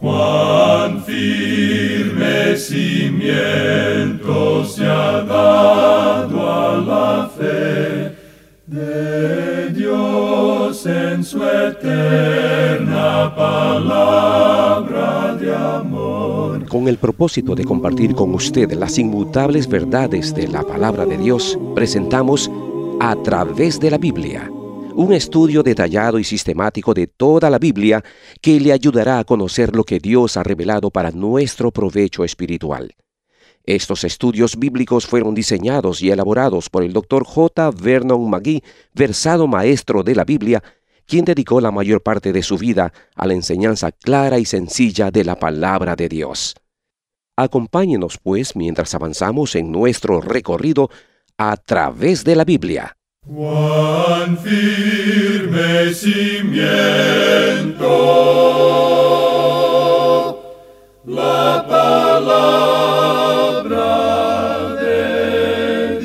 Cuán firme cimiento se ha dado a la fe de Dios en su eterna palabra de amor. Con el propósito de compartir con usted las inmutables verdades de la palabra de Dios, presentamos A Través de la Biblia, un estudio detallado y sistemático de toda la Biblia que le ayudará a conocer lo que Dios ha revelado para nuestro provecho espiritual. Estos estudios bíblicos fueron diseñados y elaborados por el Dr. J. Vernon McGee, versado maestro de la Biblia, quien dedicó la mayor parte de su vida a la enseñanza clara y sencilla de la palabra de Dios. Acompáñenos, pues, mientras avanzamos en nuestro recorrido a través de la Biblia. Cuán firme cimiento la palabra de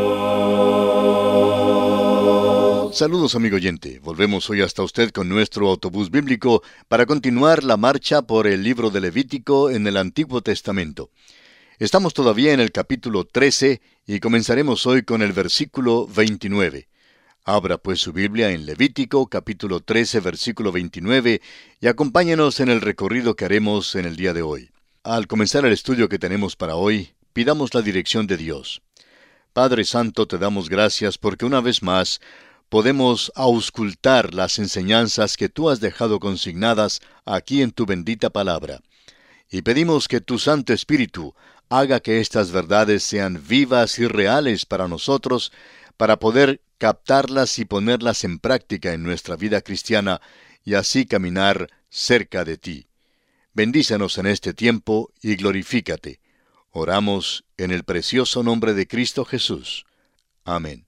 Dios. Saludos, amigo oyente. Volvemos hoy hasta usted con nuestro autobús bíblico para continuar la marcha por el libro de Levítico en el Antiguo Testamento. Estamos todavía en el capítulo 13 y comenzaremos hoy con el versículo 29. Abra pues su Biblia en Levítico, capítulo 13, versículo 29, y acompáñenos en el recorrido que haremos en el día de hoy. Al comenzar el estudio que tenemos para hoy, pidamos la dirección de Dios. Padre Santo, te damos gracias porque una vez más podemos auscultar las enseñanzas que tú has dejado consignadas aquí en tu bendita palabra. Y pedimos que tu Santo Espíritu haga que estas verdades sean vivas y reales para nosotros, para poder captarlas y ponerlas en práctica en nuestra vida cristiana y así caminar cerca de ti. Bendícenos en este tiempo y glorifícate. Oramos en el precioso nombre de Cristo Jesús. Amén.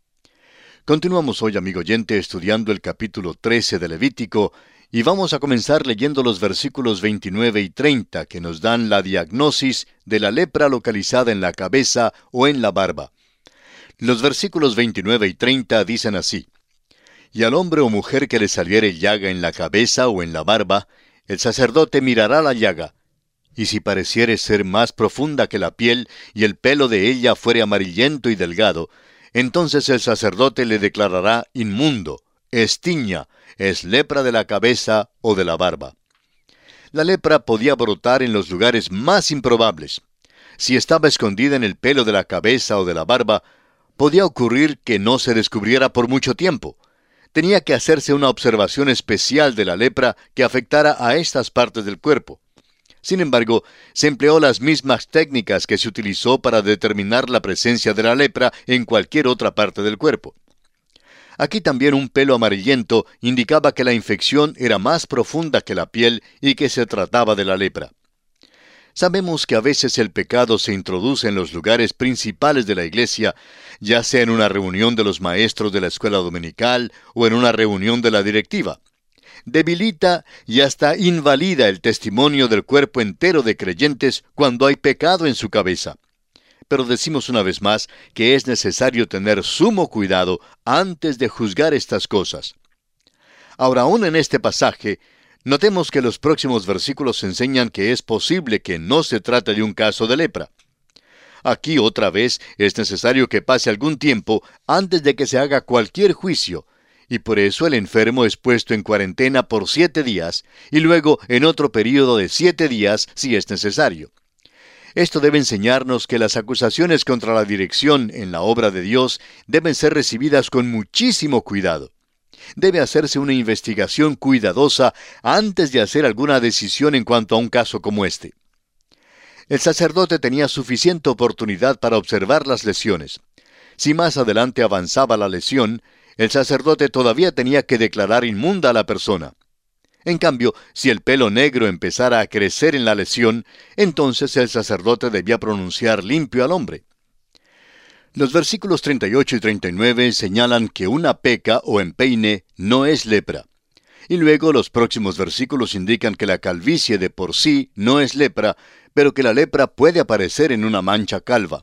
Continuamos hoy, amigo oyente, estudiando el capítulo 13 de Levítico, y vamos a comenzar leyendo los versículos 29 y 30 que nos dan la diagnosis de la lepra localizada en la cabeza o en la barba. Los versículos 29 y 30 dicen así: Y al hombre o mujer que le saliere llaga en la cabeza o en la barba, el sacerdote mirará la llaga, y si pareciere ser más profunda que la piel, y el pelo de ella fuere amarillento y delgado, entonces el sacerdote le declarará inmundo, es tiña, es lepra de la cabeza o de la barba. La lepra podía brotar en los lugares más improbables. Si estaba escondida en el pelo de la cabeza o de la barba, podía ocurrir que no se descubriera por mucho tiempo. Tenía que hacerse una observación especial de la lepra que afectara a estas partes del cuerpo. Sin embargo, se empleó las mismas técnicas que se utilizó para determinar la presencia de la lepra en cualquier otra parte del cuerpo. Aquí también un pelo amarillento indicaba que la infección era más profunda que la piel y que se trataba de la lepra. Sabemos que a veces el pecado se introduce en los lugares principales de la iglesia, ya sea en una reunión de los maestros de la escuela dominical o en una reunión de la directiva. Debilita y hasta invalida el testimonio del cuerpo entero de creyentes cuando hay pecado en su cabeza. Pero decimos una vez más que es necesario tener sumo cuidado antes de juzgar estas cosas. Ahora, aún en este pasaje, notemos que los próximos versículos enseñan que es posible que no se trate de un caso de lepra. Aquí otra vez es necesario que pase algún tiempo antes de que se haga cualquier juicio, y por eso el enfermo es puesto en cuarentena por 7 días, y luego en otro período de 7 días si es necesario. Esto debe enseñarnos que las acusaciones contra la dirección en la obra de Dios deben ser recibidas con muchísimo cuidado. Debe hacerse una investigación cuidadosa antes de hacer alguna decisión en cuanto a un caso como este. El sacerdote tenía suficiente oportunidad para observar las lesiones. Si más adelante avanzaba la lesión, el sacerdote todavía tenía que declarar inmunda a la persona. En cambio, si el pelo negro empezara a crecer en la lesión, entonces el sacerdote debía pronunciar limpio al hombre. Los versículos 38 y 39 señalan que una peca o empeine no es lepra. Y luego los próximos versículos indican que la calvicie de por sí no es lepra, pero que la lepra puede aparecer en una mancha calva.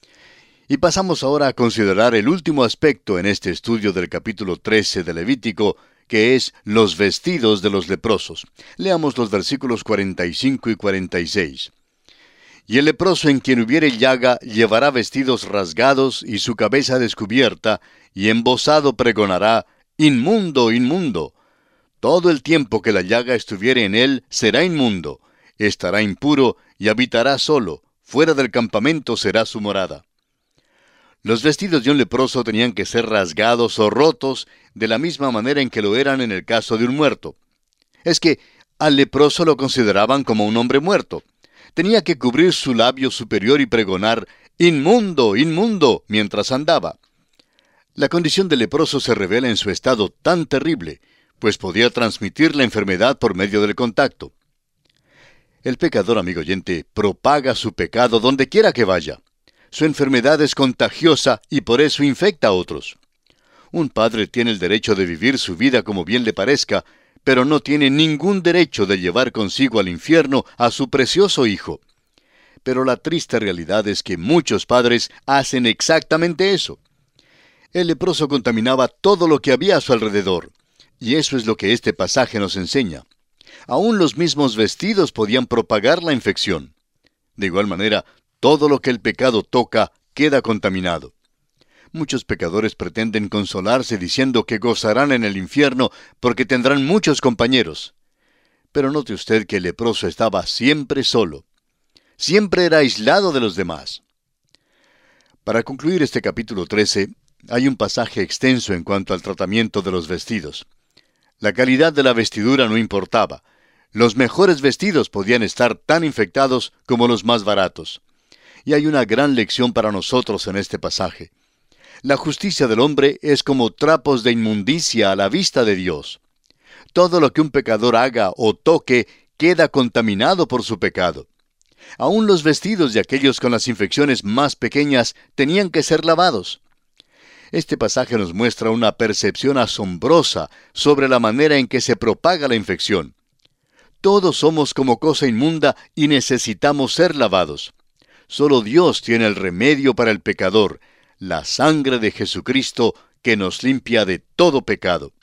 Y pasamos ahora a considerar el último aspecto en este estudio del capítulo 13 de Levítico, que es los vestidos de los leprosos. Leamos los versículos 45 y 46. Y el leproso en quien hubiere llaga llevará vestidos rasgados y su cabeza descubierta, y embozado pregonará: inmundo, inmundo. Todo el tiempo que la llaga estuviere en él será inmundo, estará impuro y habitará solo, fuera del campamento será su morada. Los vestidos de un leproso tenían que ser rasgados o rotos de la misma manera en que lo eran en el caso de un muerto. Es que al leproso lo consideraban como un hombre muerto. Tenía que cubrir su labio superior y pregonar: inmundo, inmundo, mientras andaba. La condición del leproso se revela en su estado tan terrible, pues podía transmitir la enfermedad por medio del contacto. El pecador, amigo oyente, propaga su pecado donde quiera que vaya. Su enfermedad es contagiosa y por eso infecta a otros. Un padre tiene el derecho de vivir su vida como bien le parezca, pero no tiene ningún derecho de llevar consigo al infierno a su precioso hijo. Pero la triste realidad es que muchos padres hacen exactamente eso. El leproso contaminaba todo lo que había a su alrededor, y eso es lo que este pasaje nos enseña. Aún los mismos vestidos podían propagar la infección. De igual manera, todo lo que el pecado toca queda contaminado. Muchos pecadores pretenden consolarse diciendo que gozarán en el infierno porque tendrán muchos compañeros. Pero note usted que el leproso estaba siempre solo. Siempre era aislado de los demás. Para concluir este capítulo 13, hay un pasaje extenso en cuanto al tratamiento de los vestidos. La calidad de la vestidura no importaba. Los mejores vestidos podían estar tan infectados como los más baratos. Y hay una gran lección para nosotros en este pasaje. La justicia del hombre es como trapos de inmundicia a la vista de Dios. Todo lo que un pecador haga o toque queda contaminado por su pecado. Aún los vestidos de aquellos con las infecciones más pequeñas tenían que ser lavados. Este pasaje nos muestra una percepción asombrosa sobre la manera en que se propaga la infección. Todos somos como cosa inmunda y necesitamos ser lavados. Solo Dios tiene el remedio para el pecador, la sangre de Jesucristo que nos limpia de todo pecado.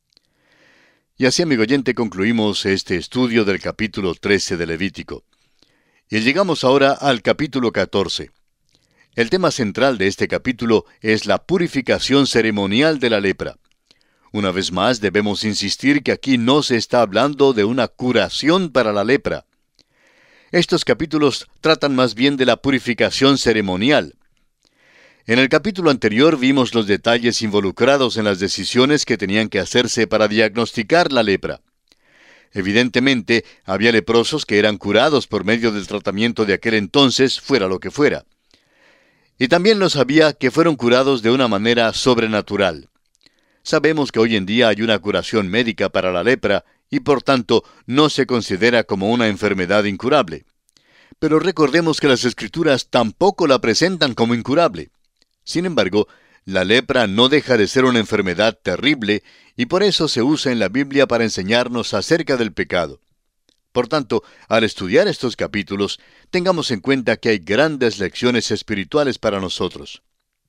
Y así, amigo oyente, concluimos este estudio del capítulo 13 de Levítico. Y llegamos ahora al capítulo 14. El tema central de este capítulo es la purificación ceremonial de la lepra. Una vez más debemos insistir que aquí no se está hablando de una curación para la lepra. Estos capítulos tratan más bien de la purificación ceremonial. En el capítulo anterior vimos los detalles involucrados en las decisiones que tenían que hacerse para diagnosticar la lepra. Evidentemente, había leprosos que eran curados por medio del tratamiento de aquel entonces, fuera lo que fuera. Y también los había que fueron curados de una manera sobrenatural. Sabemos que hoy en día hay una curación médica para la lepra y por tanto no se considera como una enfermedad incurable. Pero recordemos que las Escrituras tampoco la presentan como incurable. Sin embargo, la lepra no deja de ser una enfermedad terrible y por eso se usa en la Biblia para enseñarnos acerca del pecado. Por tanto, al estudiar estos capítulos, tengamos en cuenta que hay grandes lecciones espirituales para nosotros.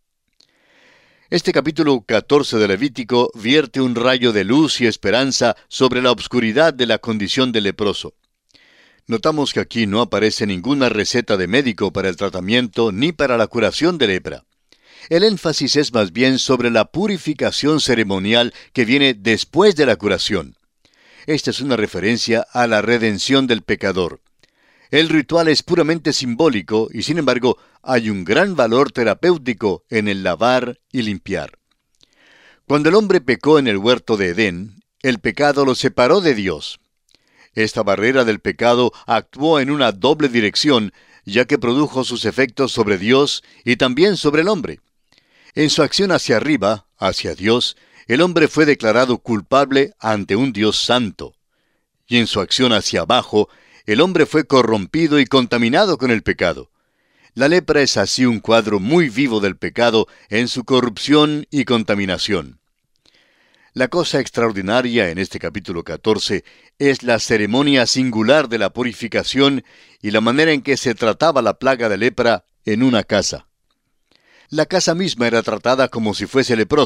Este capítulo 14 de Levítico vierte un rayo de luz y esperanza sobre la obscuridad de la condición del leproso. Notamos que aquí no aparece ninguna receta de médico para el tratamiento ni para la curación de lepra. El énfasis es más bien sobre la purificación ceremonial que viene después de la curación. Esta es una referencia a la redención del pecador. El ritual es puramente simbólico y, sin embargo, hay un gran valor terapéutico en el lavar y limpiar. Cuando el hombre pecó en el huerto de Edén, el pecado lo separó de Dios. Esta barrera del pecado actuó en una doble dirección, ya que produjo sus efectos sobre Dios y también sobre el hombre. En su acción hacia arriba, hacia Dios, el hombre fue declarado culpable ante un Dios santo. Y en su acción hacia abajo, el hombre fue corrompido y contaminado con el pecado. La lepra es así un cuadro muy vivo del pecado en su corrupción y contaminación. La cosa extraordinaria en este capítulo 14 es la ceremonia singular de la purificación y la manera en que se trataba la plaga de lepra en una casa. La casa misma era tratada como si fuese leprosa,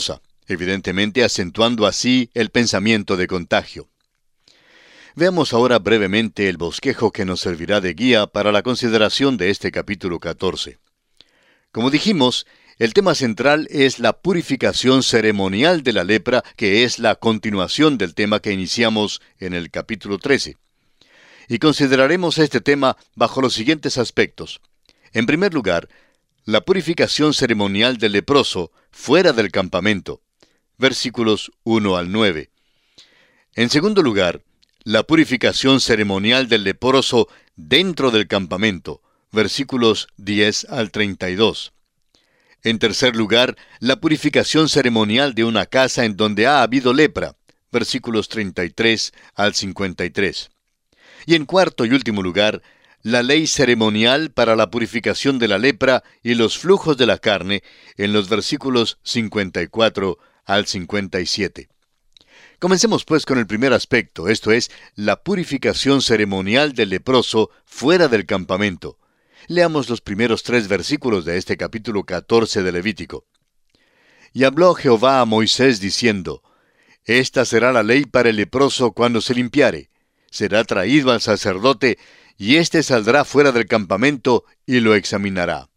evidentemente acentuando así el pensamiento de contagio. Veamos ahora brevemente el bosquejo que nos servirá de guía para la consideración de este capítulo 14. Como dijimos, el tema central es la purificación ceremonial de la lepra, que es la continuación del tema que iniciamos en el capítulo 13. Y consideraremos este tema bajo los siguientes aspectos. En primer lugar, la purificación ceremonial del leproso fuera del campamento, versículos 1 al 9. En segundo lugar, la purificación ceremonial del leproso dentro del campamento, versículos 10 al 32. En tercer lugar, la purificación ceremonial de una casa en donde ha habido lepra, versículos 33 al 53. Y en cuarto y último lugar, la ley ceremonial para la purificación de la lepra y los flujos de la carne, en los versículos 54 al 57. Comencemos pues con el primer aspecto, esto es, la purificación ceremonial del leproso fuera del campamento. Leamos los primeros 3 versículos de este capítulo 14 de Levítico. Y habló Jehová a Moisés diciendo, Esta será la ley para el leproso cuando se limpiare. Será traído al sacerdote, y éste saldrá fuera del campamento y lo examinará.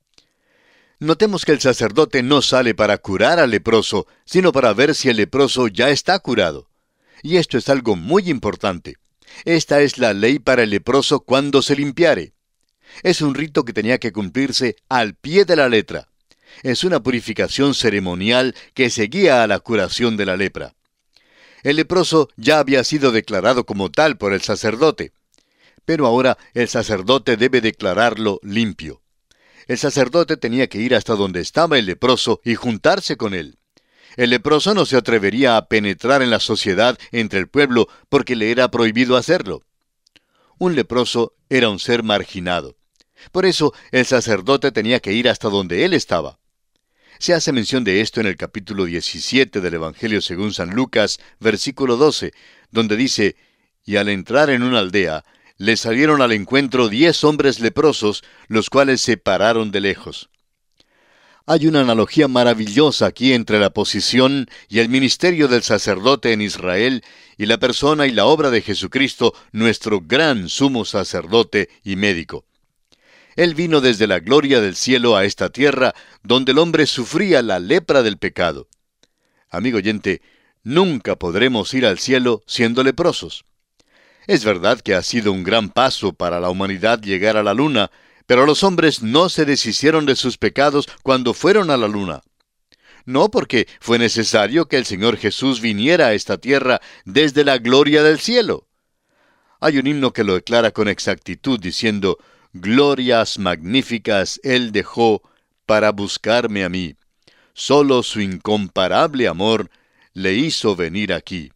Notemos que el sacerdote no sale para curar al leproso, sino para ver si el leproso ya está curado. Y esto es algo muy importante. Esta es la ley para el leproso cuando se limpiare. Es un rito que tenía que cumplirse al pie de la letra. Es una purificación ceremonial que seguía a la curación de la lepra. El leproso ya había sido declarado como tal por el sacerdote. Pero ahora el sacerdote debe declararlo limpio. El sacerdote tenía que ir hasta donde estaba el leproso y juntarse con él. El leproso no se atrevería a penetrar en la sociedad entre el pueblo porque le era prohibido hacerlo. Un leproso era un ser marginado. Por eso el sacerdote tenía que ir hasta donde él estaba. Se hace mención de esto en el capítulo 17 del Evangelio según San Lucas, versículo 12, donde dice, Y al entrar en una aldea, le salieron al encuentro 10 hombres leprosos, los cuales se pararon de lejos. Hay una analogía maravillosa aquí entre la posición y el ministerio del sacerdote en Israel y la persona y la obra de Jesucristo, nuestro gran sumo sacerdote y médico. Él vino desde la gloria del cielo a esta tierra, donde el hombre sufría la lepra del pecado. Amigo oyente, nunca podremos ir al cielo siendo leprosos. Es verdad que ha sido un gran paso para la humanidad llegar a la luna, pero los hombres no se deshicieron de sus pecados cuando fueron a la luna. No porque fue necesario que el Señor Jesús viniera a esta tierra desde la gloria del cielo. Hay un himno que lo declara con exactitud diciendo, Glorias magníficas Él dejó para buscarme a mí. Solo su incomparable amor le hizo venir aquí.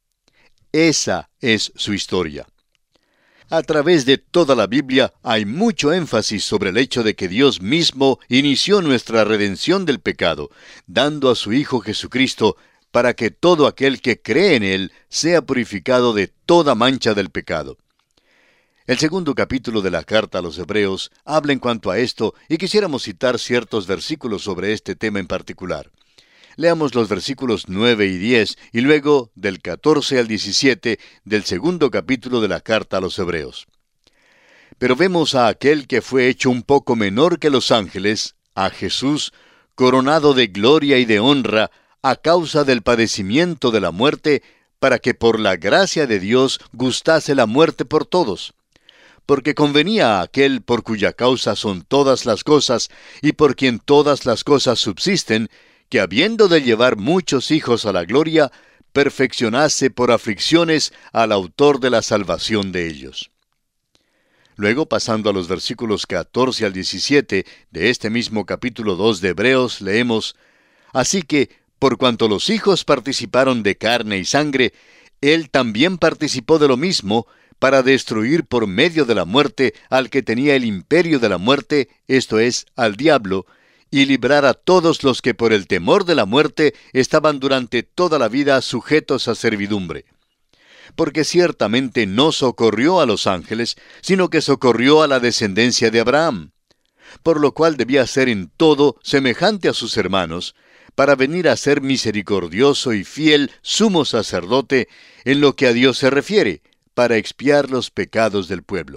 Esa es su historia. A través de toda la Biblia hay mucho énfasis sobre el hecho de que Dios mismo inició nuestra redención del pecado, dando a su Hijo Jesucristo para que todo aquel que cree en Él sea purificado de toda mancha del pecado. El segundo capítulo de la carta a los Hebreos habla en cuanto a esto y quisiéramos citar ciertos versículos sobre este tema en particular. Leamos los versículos 9 y 10 y luego del 14 al 17 del segundo capítulo de la carta a los Hebreos. Pero vemos a aquel que fue hecho un poco menor que los ángeles, a Jesús, coronado de gloria y de honra a causa del padecimiento de la muerte, para que por la gracia de Dios gustase la muerte por todos. Porque convenía a aquel por cuya causa son todas las cosas y por quien todas las cosas subsisten, que habiendo de llevar muchos hijos a la gloria, perfeccionase por aflicciones al autor de la salvación de ellos. Luego, pasando a los versículos 14 al 17 de este mismo capítulo 2 de Hebreos, leemos, Así que, por cuanto los hijos participaron de carne y sangre, él también participó de lo mismo, para destruir por medio de la muerte al que tenía el imperio de la muerte, esto es, al diablo, y librar a todos los que por el temor de la muerte estaban durante toda la vida sujetos a servidumbre. Porque ciertamente no socorrió a los ángeles, sino que socorrió a la descendencia de Abraham, por lo cual debía ser en todo semejante a sus hermanos, para venir a ser misericordioso y fiel sumo sacerdote en lo que a Dios se refiere, para expiar los pecados del pueblo.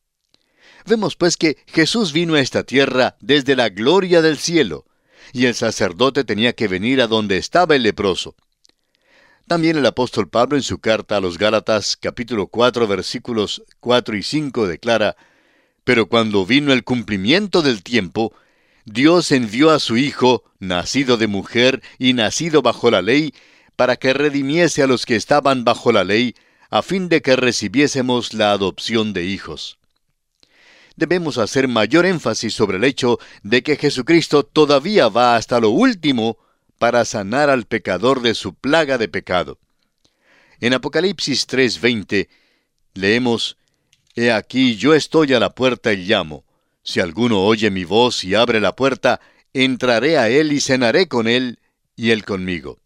Vemos pues que Jesús vino a esta tierra desde la gloria del cielo, y el sacerdote tenía que venir a donde estaba el leproso. También el apóstol Pablo en su carta a los Gálatas, capítulo 4, versículos 4 y 5, declara: «Pero cuando vino el cumplimiento del tiempo, Dios envió a su Hijo, nacido de mujer y nacido bajo la ley, para que redimiese a los que estaban bajo la ley, a fin de que recibiésemos la adopción de hijos». Debemos hacer mayor énfasis sobre el hecho de que Jesucristo todavía va hasta lo último para sanar al pecador de su plaga de pecado. En Apocalipsis 3:20 leemos: «He aquí yo estoy a la puerta y llamo. Si alguno oye mi voz y abre la puerta, entraré a él y cenaré con él, y él conmigo».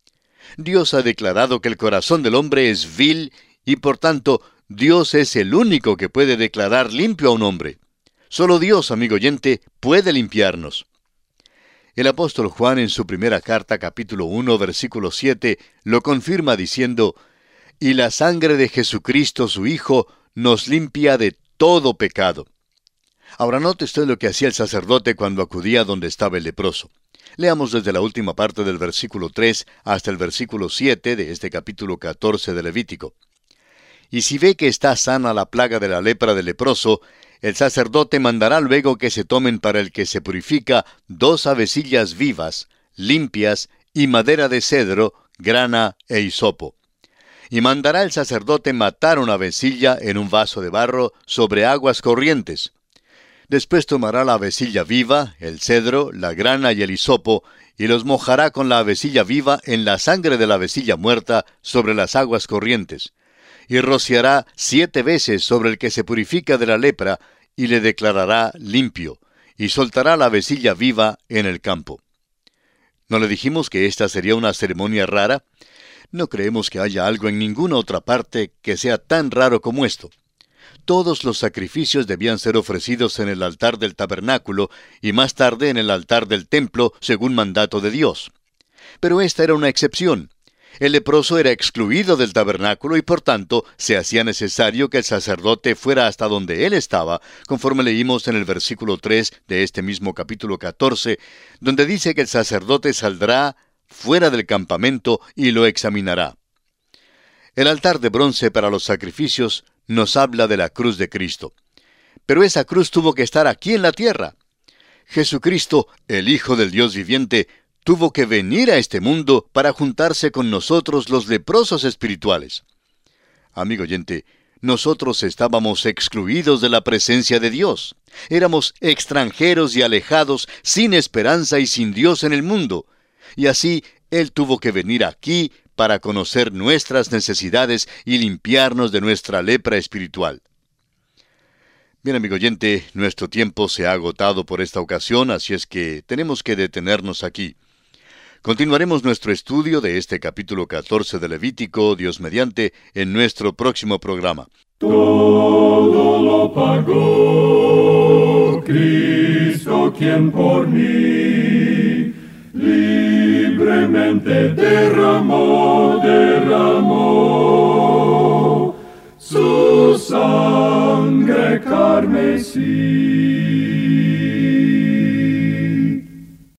Dios ha declarado que el corazón del hombre es vil y por tanto Dios es el único que puede declarar limpio a un hombre. Solo Dios, amigo oyente, puede limpiarnos. El apóstol Juan en su primera carta, capítulo 1, versículo 7, lo confirma diciendo: «Y la sangre de Jesucristo su Hijo nos limpia de todo pecado». Ahora note usted lo que hacía el sacerdote cuando acudía donde estaba el leproso. Leamos desde la última parte del versículo 3 hasta el versículo 7 de este capítulo 14 de Levítico. «Y si ve que está sana la plaga de la lepra del leproso, el sacerdote mandará luego que se tomen para el que se purifica 2 avecillas vivas, limpias, y madera de cedro, grana e hisopo. Y mandará el sacerdote matar una avecilla en un vaso de barro sobre aguas corrientes. Después tomará la avecilla viva, el cedro, la grana y el hisopo, y los mojará con la avecilla viva en la sangre de la avecilla muerta sobre las aguas corrientes. Y rociará 7 veces sobre el que se purifica de la lepra, y le declarará limpio, y soltará la avecilla viva en el campo». ¿No le dijimos que esta sería una ceremonia rara? No creemos que haya algo en ninguna otra parte que sea tan raro como esto. Todos los sacrificios debían ser ofrecidos en el altar del tabernáculo y más tarde en el altar del templo, según mandato de Dios. Pero esta era una excepción. El leproso era excluido del tabernáculo y por tanto se hacía necesario que el sacerdote fuera hasta donde él estaba, conforme leímos en el versículo 3 de este mismo capítulo 14, donde dice que el sacerdote saldrá fuera del campamento y lo examinará. El altar de bronce para los sacrificios nos habla de la cruz de Cristo. Pero esa cruz tuvo que estar aquí en la tierra. Jesucristo, el Hijo del Dios viviente, tuvo que venir a este mundo para juntarse con nosotros los leprosos espirituales. Amigo oyente, nosotros estábamos excluidos de la presencia de Dios. Éramos extranjeros y alejados, sin esperanza y sin Dios en el mundo. Y así, Él tuvo que venir aquí para conocer nuestras necesidades y limpiarnos de nuestra lepra espiritual. Bien, amigo oyente, nuestro tiempo se ha agotado por esta ocasión, así es que tenemos que detenernos aquí. Continuaremos nuestro estudio de este capítulo 14 de Levítico, Dios mediante, en nuestro próximo programa. Todo lo pagó Cristo, quien por mí libremente derramó su sangre carmesí.